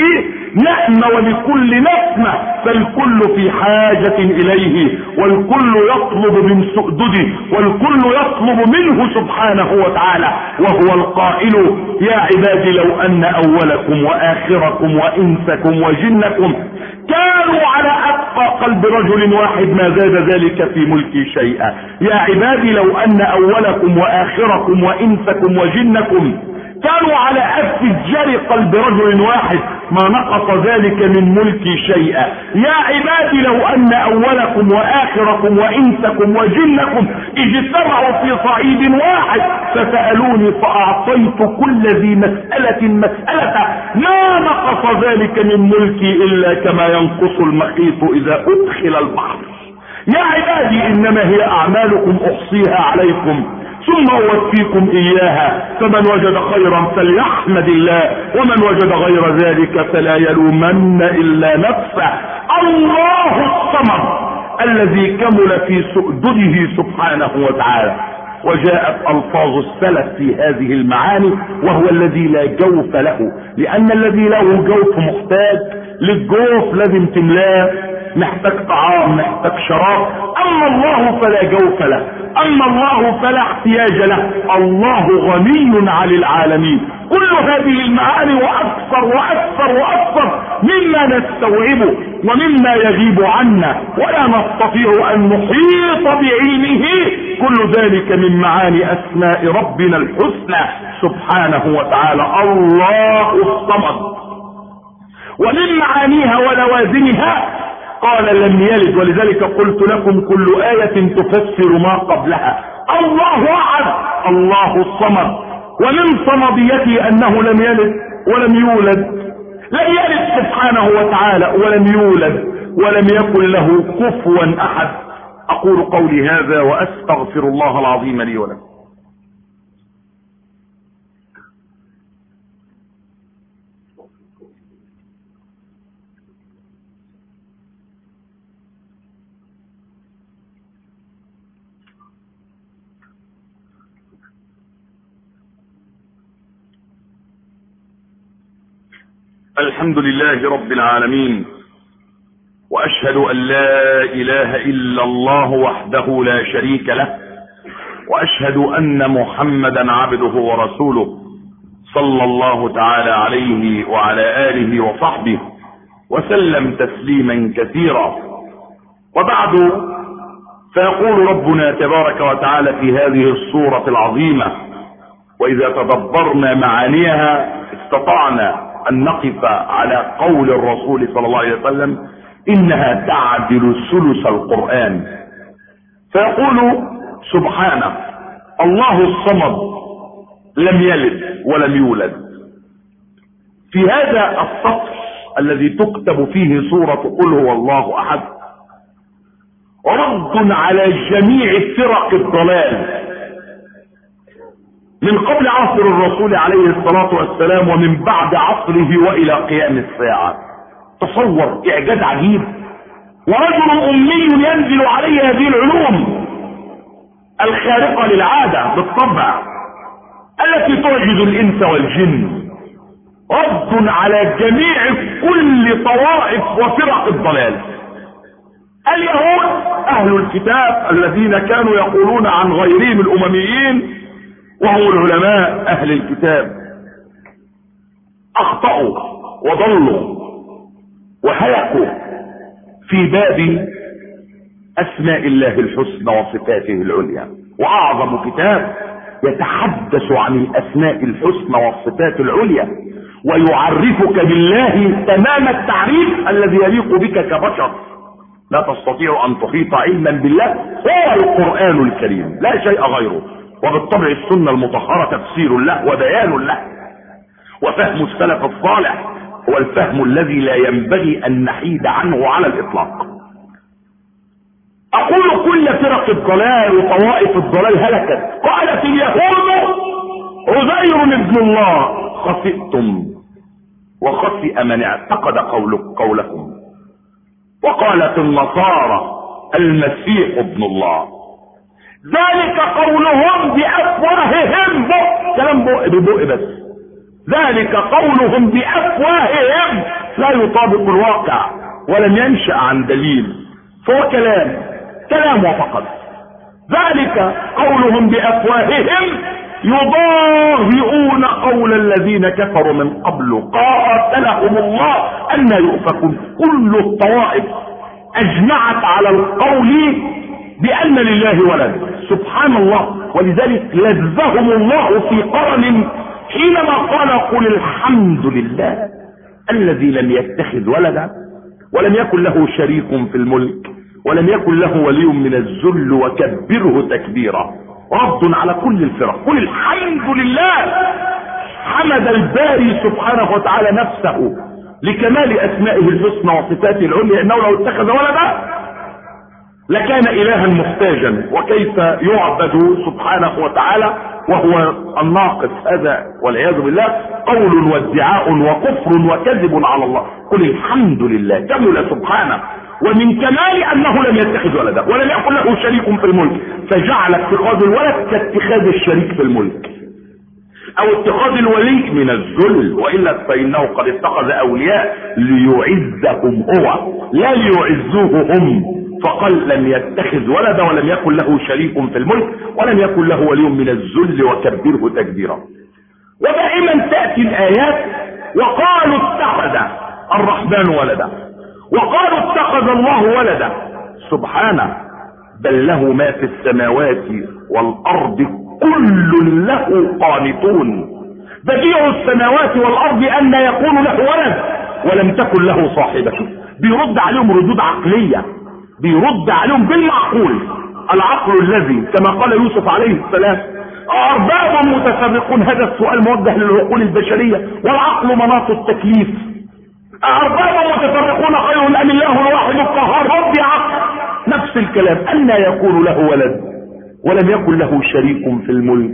نعمة ولكل نسمة، فالكل في حاجة إليه، والكل يطلب من سؤدده، والكل يطلب منه سبحانه وتعالى، وهو القائل: يا عبادي لو أن أولكم وآخركم وإنسكم وجنكم كانوا على أتقى قلب رجل واحد ما زاد ذلك في ملكي شيئا. يا عبادي لو أن أولكم وآخركم وإنسكم وجنكم كانوا على أفجر قلب رجل واحد ما نقص ذلك من ملكي شيئا. يا عبادي لو أن أولكم وآخركم وإنسكم وجنكم اجتمعوا في صعيد واحد فسألوني فأعطيت كل ذي مسألة مسألة ما نقص ذلك من ملكي إلا كما ينقص المخيط إذا أدخل البحر. يا عبادي إنما هي أعمالكم أحصيها عليكم ثم أوفيكم إياها، فمن وجد خيرا فليحمد الله، ومن وجد غير ذلك فلا يلومن إلا نفسه. الله الصمد الذي كمل في سؤدده سبحانه وتعالى. وجاءت ألفاظ السلف في هذه المعاني، وهو الذي لا جوف له، لأن الذي له جوف محتاج للجوف، لازم تملاه، محتاج طعام، محتاج شراب. أما الله فلا جوف له، أما الله فلا احتياج له، الله غني عن العالمين. كل هذه المعاني وأكثر وأكثر وأكثر مما نستوعبه ومما يغيب عنا ولا نستطيع أن نحيط بعلمه، كل ذلك من معاني أسماء ربنا الحسنى سبحانه وتعالى. الله الصمد. ومن معانيها ولوازمها قال لم يلد، ولذلك قلت لكم كل آية تفسر ما قبلها. الله أحد، الله الصمد. ومن صمديته أنه لم يلد ولم يولد، لم يلد سبحانه وتعالى ولم يولد ولم يكن له كفوا أحد. أقول قولي هذا وأستغفر الله العظيم لي ولكم. الحمد لله رب العالمين، وأشهد أن لا إله إلا الله وحده لا شريك له، وأشهد أن محمدا عبده ورسوله صلى الله تعالى عليه وعلى آله وصحبه وسلم تسليما كثيرا. وبعد، فيقول ربنا تبارك وتعالى في هذه السورة العظيمة: وإذا تدبرنا معانيها استطعنا أن نقف على قول الرسول صلى الله عليه وسلم: إنها تعدل ثلث القرآن. فيقول سبحانه: الله الصمد لم يلد ولم يولد. في هذا السطر الذي تكتب فيه سورة قل هو الله أحد رد على جميع فرق الضلال من قبل عصر الرسول عليه الصلاة والسلام ومن بعد عصره وإلى قيام الساعة. تصور إعجاز عجيب، ورجل أمي ينزل عليه هذه العلوم الخارقة للعادة بالطبع التي تعجز الإنس والجن، رد على جميع كل طوائف وفرق الضلال. اليهود أهل الكتاب الذين كانوا يقولون عن غيرهم الأمميين وهم العلماء أهل الكتاب أخطأوا وضلوا وهلكوا في باب أسماء الله الحسنى وصفاته العليا. وأعظم كتاب يتحدث عن الأسماء الحسنى والصفات العليا ويعرفك بالله تمام التعريف الذي يليق بك كبشر لا تستطيع أن تحيط علما بالله، هو القرآن الكريم لا شيء غيره. وبالطبع السنة المطهرة تفسير له وبيان له. وفهم السلف الصالح هو الفهم الذي لا ينبغي أن نحيد عنه على الإطلاق. أقول كل فرق الضلال وطوائف الضلال هلكت. قالت اليهود عزير ابن الله، خسئتم وخسئ من اعتقد قولكم. وقالت النصارى المسيح ابن الله، ذلك قولهم بأفواههم، بق كلام بق ببق بس، ذلك قولهم بأفواههم لا يطابق الواقع ولم ينشأ عن دليل، فهو كلام كلام وفقط. ذلك قولهم بأفواههم يضاهئون قول الذين كفروا من قبل قاتلهم الله أن يؤفكون. كل الطوائف أجمعت على القول بأن لله ولد، سبحان الله. ولذلك لذهم الله في قرن حينما قال قل الحمد لله الذي لم يتخذ ولدا ولم يكن له شريك في الملك ولم يكن له ولي من الذل وكبره تكبيرا. رد على كل الفرق. قل الحمد لله. حمد الباري سبحانه وتعالى نفسه لكمال اسمائه الحسنى وصفاته العليا انه لو اتخذ ولدا لكان الها محتاجا، وكيف يعبد سبحانه وتعالى وهو الناقص. هذا والعياذ بالله قول وادعاء وكفر وكذب على الله. قل الحمد لله كمل سبحانه، ومن كمال انه لم يتخذ ولدا ولم يكن له شريك في الملك، فجعل اتخاذ الولد كاتخاذ الشريك في الملك او اتخاذ الولي من الذل، والا فانه قد اتخذ اولياء ليعزهم هو لا ليعزوه هم، فقال لم يتخذ ولدا ولم يكن له شريك في الملك ولم يكن له ولي من الذل وكبره تكبيرا. ودائما تأتي الآيات وقالوا اتخذ الرحمن ولدا وقالوا اتخذ الله ولدا. سبحانه، بل له ما في السماوات والأرض كل له قانتون. بديع السماوات والأرض أن يكون له ولد ولم تكن له صاحبة. بيرد عليهم ردود عقلية، بيرد عليهم بالمعقول، العقل الذي كما قال يوسف عليه السلام أرباب متفرقون. هذا السؤال موجه للعقول البشرية، والعقل مناط التكليف. أرباب متفرقون خير أم الله الواحد القهار؟ رب عقل. نفس الكلام، أن يكون له ولد ولم يكن له شريك في الملك،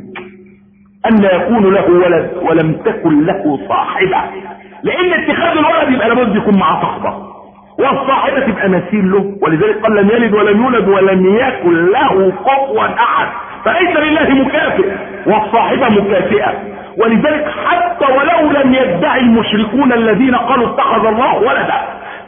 أن يكون له ولد ولم تكن له صاحبة. لأن اتخاذ الولد يبقى لابد يكون معه صاحبة، والصاحبة تبقى مثيل له. ولذلك قال لم يلد ولم يولد ولم يكن له كفوا أحد، فليس لله مكافئ والصاحبة مكافئة. ولذلك حتى ولو لم يدعي المشركون الذين قالوا اتخذ الله ولدا،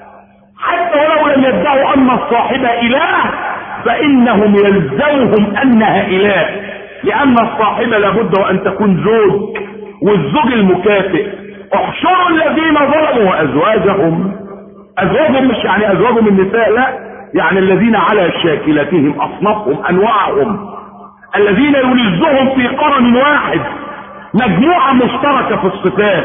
حتى ولو لم يدعوا أن الصاحبة إله، فإنهم يلزمهم أنها إله، لأن الصاحبة لابد وأن تكون زوج، والزوج المكافئ. احشروا الذين ظلموا وأزواجهم. أزواجهم مش يعني أزواجهم النساء، لا، يعني الذين على شاكلتهم، أصنافهم، أنواعهم، الذين يلزهم في قرن واحد، مجموعة مشتركة في الصفات.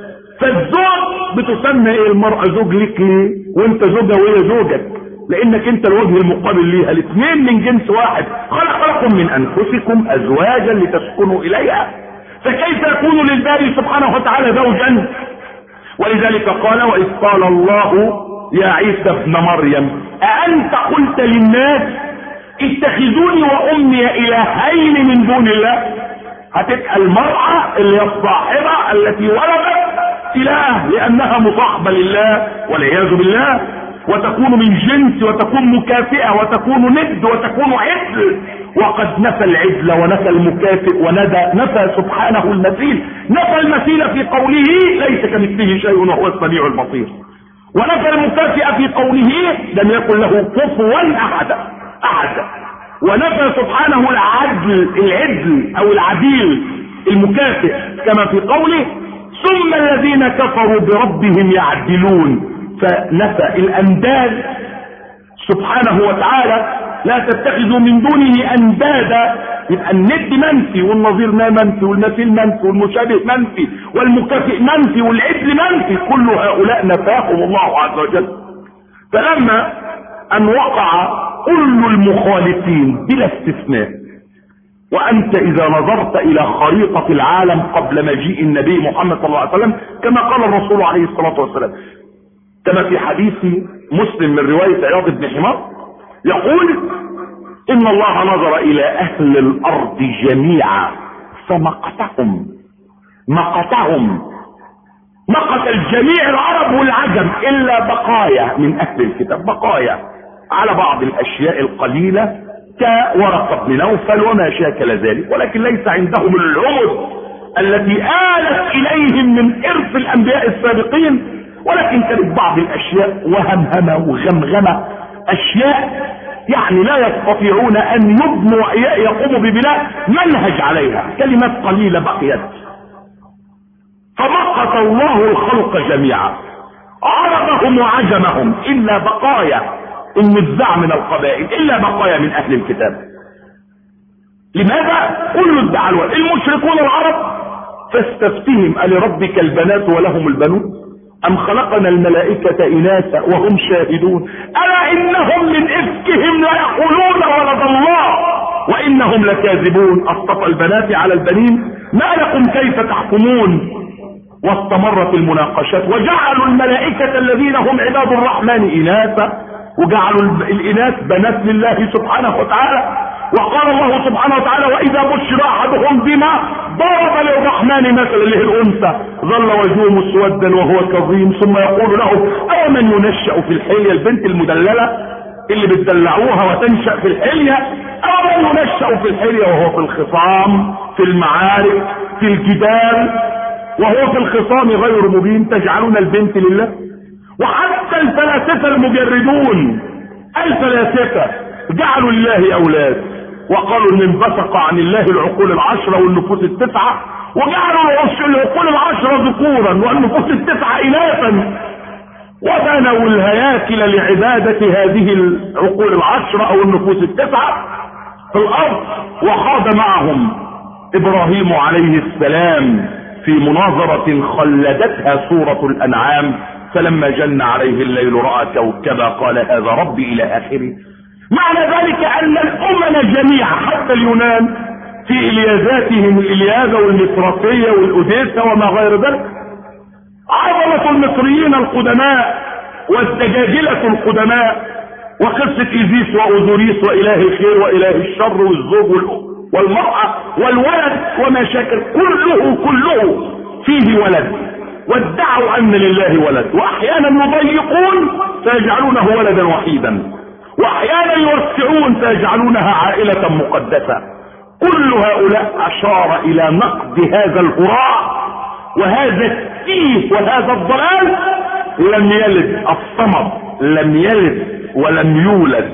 فالزوج بتسمى ايه؟ المرأة زوج لك ليه؟ وانت زوجة وهي زوجك، لانك انت الوجه المقابل ليها، الاثنين من جنس واحد. خلق لكم من انفسكم ازواجا لتسكنوا اليها، فكيف يكون للباري سبحانه وتعالى زوجا؟ ولذلك قال وإذ قال الله يا عيسى ابن مريم أأنت قلت للناس اتخذوني وأمي إلهين من دون الله؟ هتبقى المرأة اللي هي الصاحبة التي ولدت إله، لأنها مصاحبة لله والعياذ بالله، وتكون من جنس وتكون مكافئة وتكون ند وتكون عدل. وقد نفى العدل ونفى المكافئ وندى نفى سبحانه المثيل. نفى المثيل في قوله ليس كمثله شيء وهو السميع البصير، ونفى المكافئ في قوله لم يكن له كفوا احد احد ونفى سبحانه العدل العدل او العديل المكافئ كما في قوله ثم الذين كفروا بربهم يعدلون. فنفى الانداد سبحانه وتعالى، لا تتخذوا من دونه اندادا. يبقى الند منفي والنظير منفي والمثيل منفي والمشابه منفي والمكافئ منفي والعدل منفي، كل هؤلاء نفاهم الله عز وجل. فلما ان وقع كل المخالفين بلا استثناء، وانت اذا نظرت الى خريطة العالم قبل مجيء النبي محمد صلى الله عليه وسلم كما قال الرسول عليه الصلاة والسلام، كما في حديث مسلم من رواية عياض بن حمار يقول ان الله نظر الى اهل الارض جميعا فمقتهم مقتهم مقت الجميع العرب والعجم الا بقايا من اهل الكتاب، بقايا على بعض الاشياء القليلة كورقة بن نوفل وما شاكل ذلك، ولكن ليس عندهم العمد التي آلت اليهم من ارث الانبياء السابقين ولكن كانت بعض الاشياء وهمهمة وغمغمة، اشياء يعني لا يستطيعون ان يبنوا يقوموا ببناء منهج عليها، كلمات قليلة بقيت. فمقت الله الخلق جميعا، عربهم وعجمهم، الا بقايا النزاع من القبائل، الا بقايا من اهل الكتاب. لماذا؟ كل ادعى الولد، المشركون العرب فاستفتهم ألربك البنات ولهم البنون أم خلقنا الملائكة إناثا وهم شاهدون ألا إنهم من إفكهم ليقولون ولد الله وإنهم لكاذبون أصطفى البنات على البنين ما لكم كيف تحكمون. واستمرت المناقشات وجعلوا الملائكة الذين هم عباد الرحمن إناثا، وجعلوا الإناث بنات لله سبحانه وتعالى. وقال الله سبحانه وتعالى وإذا بشر أحدهم بما ضرب للرحمن مثلا اللي هي الأنثى ظل وجهه مسودا وهو كظيم ثم يقول له أو من ينشأ في الحلية، البنت المدللة اللي بتدلعوها وتنشأ في الحلية، أو من ينشأ في الحلية وهو في الخصام في المعارك في الجدال وهو في الخصام غير مبين، تجعلون البنت لله. وحتى الفلاسفة المجردون الفلاسفة جعلوا لله أولاد، وقالوا ان انبثق عن الله العقول العشرة والنفوس التسعة، وجعلوا العقول العشرة ذكورا والنفوس التسعة إناثا، وبنوا الهياكل لعبادة هذه العقول العشرة او النفوس التسعة في الارض. وخاض معهم ابراهيم عليه السلام في مناظرة خلدتها سورة الانعام، فلما جن عليه الليل رأى كوكبا قال هذا ربي الى اخره. معنى ذلك ان الامم جميعا حتى اليونان في اليازاتهم الالياذة والمصراتية والاوديسة وما غير ذلك، عظمة المصريين القدماء والدجاجلة القدماء، وقصة ايزيس واوزوريس واله الخير واله الشر والزوج والمرأة والولد وما شاكل، كله كله فيه ولد، وادعوا ان لله ولد، واحيانا يضيقون فيجعلونه ولدا وحيدا، واحيانا يوسعون فيجعلونها عائلة مقدسة. كل هؤلاء اشار الى نقد هذا الهراء وهذا التيه وهذا الضلال. لم يلد الصمد، لم يلد ولم يولد،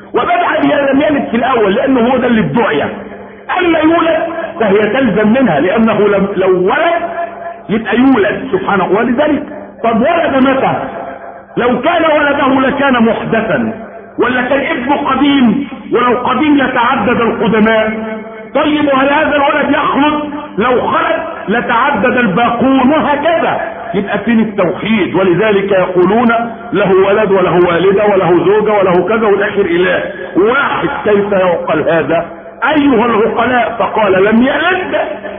وبدأ لم يلد في الاول لانه هو ده اللي ادعي، اما يولد فهي تلزم منها لانه لو ولد يبقى يولد سبحانه. ولذلك طب ولد متى؟ لو كان ولده لكان محدثا، ولا كان ابنه قديم، ولو قديم لتعدد القدماء. طيب وهل هذا الولد يخلد؟ لو خلد لتعدد الباقون، وهكذا. يبقى فين التوحيد؟ ولذلك يقولون له ولد وله والدة وله زوجة وله كذا والاخر اله واحد. كيف يعقل هذا ايها العقلاء؟ فقال لم يلد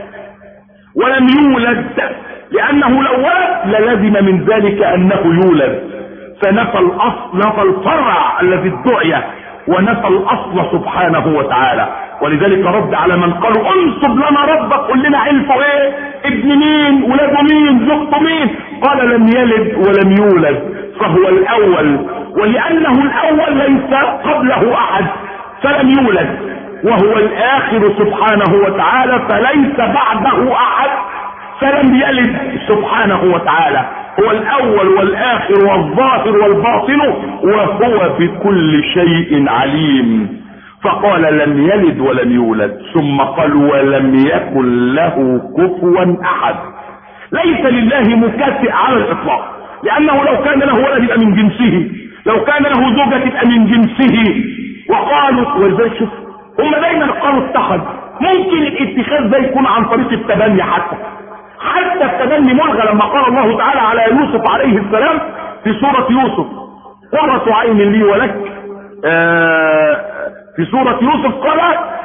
ولم يولد، لانه لو ولد للزم من ذلك انه يولد، فنفى الاصل، نفى الفرع الذي ادعي ونفى الاصل سبحانه وتعالى. ولذلك رد على من قالوا انصب لنا ربك، قل لنا علفه ايه، ابن مين، ولاده مين، زوجته مين؟ قال لم يلد ولم يولد، فهو الاول، ولانه الاول ليس قبله احد فلم يولد، وهو الاخر سبحانه وتعالى فليس بعده احد فلم يلد سبحانه وتعالى. هو الاول والاخر والظاهر والباطن وهو بكل شيء عليم. فقال لم يلد ولم يولد، ثم قال ولم يكن له كفوا احد. ليس لله مكافئ على الاطلاق، لانه لو كان له ولد يبقى من جنسه، لو كان له زوجة يبقى من جنسه. وقالوا وازاي شوف هم دايما قالوا اتخذ، ممكن الاتخاذ ده يكون عن طريق التبني، حتى حتى التبني ملغى. لما قال الله تعالى على يوسف عليه السلام في سورة يوسف قرة عين لي ولك، آه في سورة يوسف قال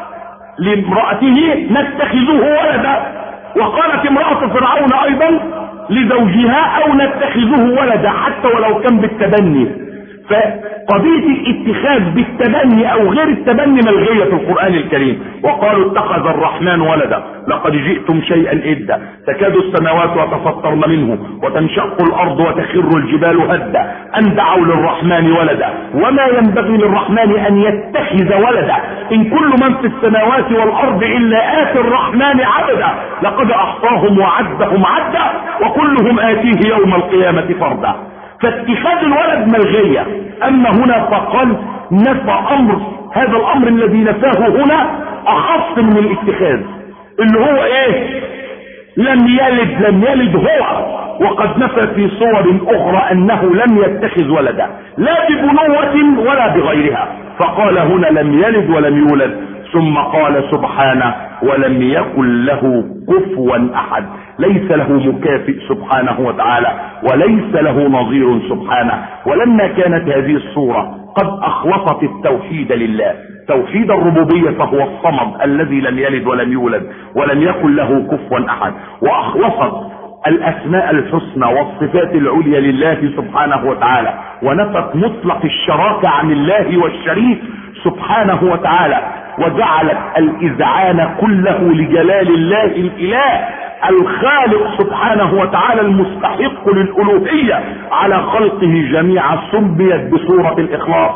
لامرأته نتخذه ولدا، وقالت امرأة فرعون ايضا لزوجها او نتخذه ولدا حتى ولو كان بالتبني. فقضية الاتخاذ بالتبني او غير التبني ملغية في القرآن الكريم. وقالوا اتخذ الرحمن ولدا لقد جئتم شيئا إدا، تكاد السماوات يتفطرن منه وتنشق الارض وتخر الجبال هدا ان دعوا للرحمن ولدا وما ينبغي للرحمن ان يتخذ ولدا. إن كل من في السماوات والأرض إلا آتي الرحمن عبدا لقد أحصاهم وعدهم عدا وكلهم آتيه يوم القيامة فردا. فاتخاذ الولد ملغية. أما هنا فقال نفى أمر، هذا الأمر الذي نفاه هنا أخص من الاتخاذ، اللي هو إيه؟ لم يلد لم يلد هو، وقد نفى في صور أخرى أنه لم يتخذ ولدا لا ببنوة ولا بغيرها، فقال هنا لم يلد ولم يولد، ثم قال سبحانه ولم يكن له كفوا أحد، ليس له مكافئ سبحانه وتعالى وليس له نظير سبحانه. ولما كانت هذه الصورة قد أخلصت التوحيد لله، توحيد الربوبية، فهو الصمد الذي لم يلد ولم يولد ولم يكن له كفوا أحد، وأخلصت الأسماء الحسنى والصفات العليا لله سبحانه وتعالى، ونفت مطلق الشراكة عن الله والشريك سبحانه وتعالى، وجعلت الإذعان كله لجلال الله الإله الخالق سبحانه وتعالى المستحق للألوهية على خلقه جميعا، سميت بسورة الإخلاص،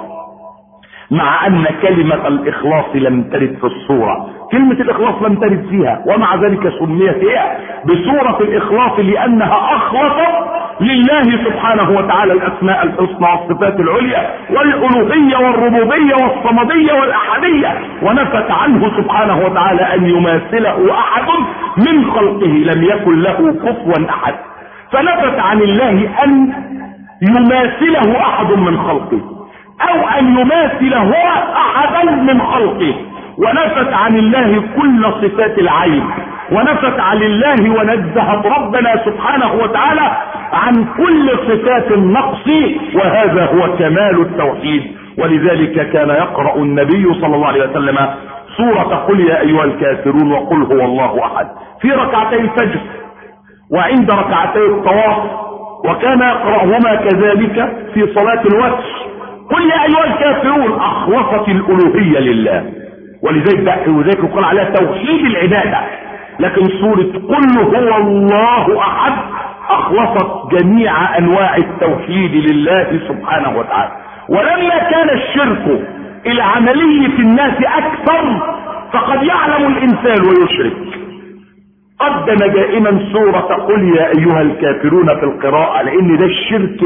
مع أن كلمة الإخلاص لم ترد في الصورة، كلمة الإخلاص لم ترد فيها، ومع ذلك سميت هي بسورة الإخلاص لأنها أخلصت لله سبحانه وتعالى الأسماء الحسنى والصفات العليا والألوهية والربوبية والصمدية والأحدية، ونفت عنه سبحانه وتعالى أن يماثله أحد من خلقه، لم يكن له كفوا أحد، فنفت عن الله أن يماثله أحد من خلقه أو أن يماثل هو أحدا من خلقه، ونفت عن الله كل صفات العين، ونفت عن الله ونزهت ربنا سبحانه وتعالى عن كل صفات النقص، وهذا هو كمال التوحيد. ولذلك كان يقرأ النبي صلى الله عليه وسلم سورة قل يا أيها الكافرون وقل هو الله أحد في ركعتي الفجر وعند ركعتي الطواف، وكان يقرأهما كذلك في صلاة الوتر. قل يا أيها الكافرون أخلصت الألوهية لله، ولذلك وذلك يقول عليها توحيد العبادة. لكن سورة قل هو الله أحد أخلصت جميع أنواع التوحيد لله سبحانه وتعالى. ولما كان الشرك العملي في الناس أكثر، فقد يعلم الإنسان ويشرك، قدم دائما سورة قل يا أيها الكافرون في القراءة، لأن ده الشرك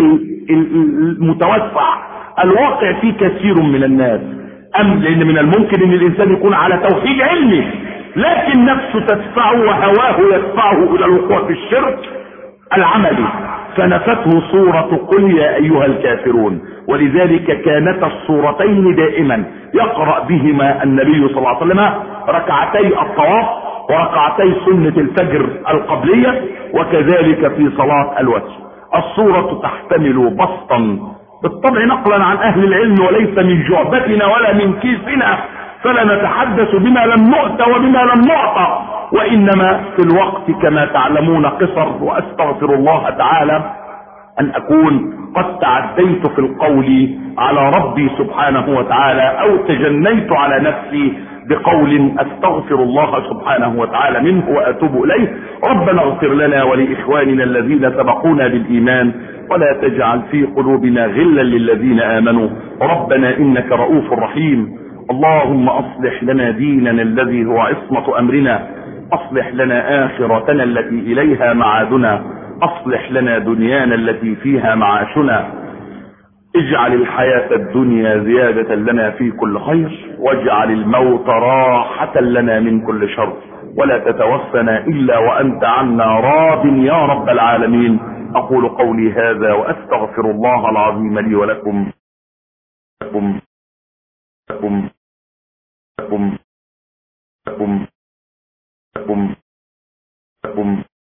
المتوسع الواقع فيه كثير من الناس. أم لأن من الممكن أن الإنسان يكون على توحيد علمي، لكن نفسه تدفعه وهواه يدفعه إلى الوقوع في الشرك العملي، فنفته سورة قل يا أيها الكافرون. ولذلك كانتا السورتين دائما يقرأ بهما النبي صلى الله عليه وسلم ركعتي الطواف وركعتي سنة الفجر القبلية، وكذلك في صلاة الوتر. السورة تحتمل بسطا بالطبع نقلا عن أهل العلم وليس من جعبتنا ولا من كيسنا، فلا نتحدث بما لم نؤت وبما لم نعطى، وإنما في الوقت كما تعلمون قصر، وأستغفر الله تعالى أن أكون قد تعديت في القول على ربي سبحانه وتعالى أو تجنيت على نفسي بقول أستغفر الله سبحانه وتعالى منه وأتوب إليه. ربنا اغفر لنا ولإخواننا الذين سبقونا بالإيمان، ولا تجعل في قلوبنا غلا للذين آمنوا، ربنا إنك رؤوف رحيم. اللهم أصلح لنا ديننا الذي هو عصمة أمرنا، أصلح لنا آخرتنا التي إليها معادنا، أصلح لنا دنيانا التي فيها معاشنا، اجعل الحياة الدنيا زيادة لنا في كل خير، واجعل الموت راحة لنا من كل شر، ولا تتوفنا إلا وأنت عنا راض يا رب العالمين. أقول قولي هذا وأستغفر الله العظيم لي ولكم لكم لكم لكم لكم لكم لكم